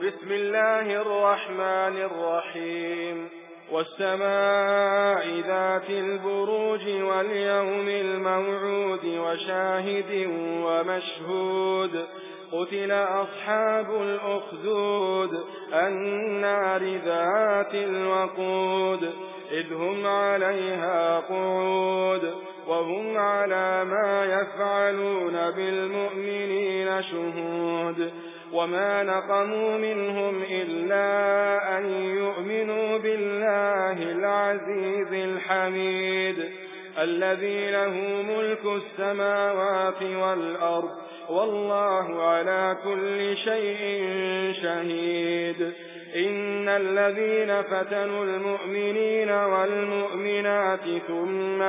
بسم الله الرحمن الرحيم والسماء ذات البروج واليوم الموعود وشاهد ومشهود قتل أصحاب الأخدود النار ذات الوقود إذ هم عليها قعود وهم على ما يفعلون بالمؤمنين شهود وما نقموا منهم إلا أن يؤمنوا بالله العزيز الحميد الذي له ملك السماوات والأرض والله على كل شيء شهيد إن الذين فتنوا المؤمنين والمؤمنات ثم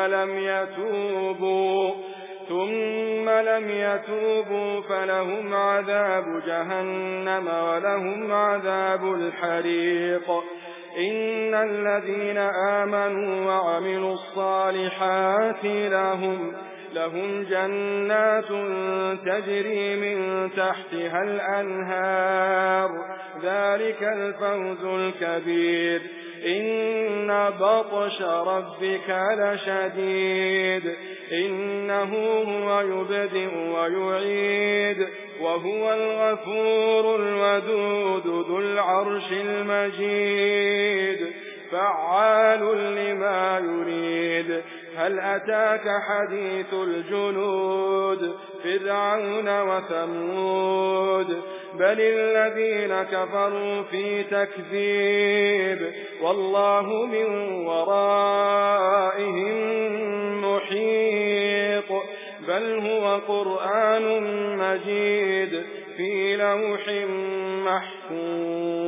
لم يتوبوا فلهم عذاب جهنم ولهم عذاب الحريق إن الذين آمنوا وعملوا الصالحات لهم جنات تجري من تحتها الأنهار ذلك الفوز الكبير إن بطش ربك لشديد إنه هو يبدئ ويعيد وهو الغفور الودود ذو العرش المجيد فعال لما يريد هل أتاك حديث الجنود فرعون وثمود بل الذين كفروا في تكذيب والله من ورائهم محيط بل هو قرآن مجيد في لوح محفوظ.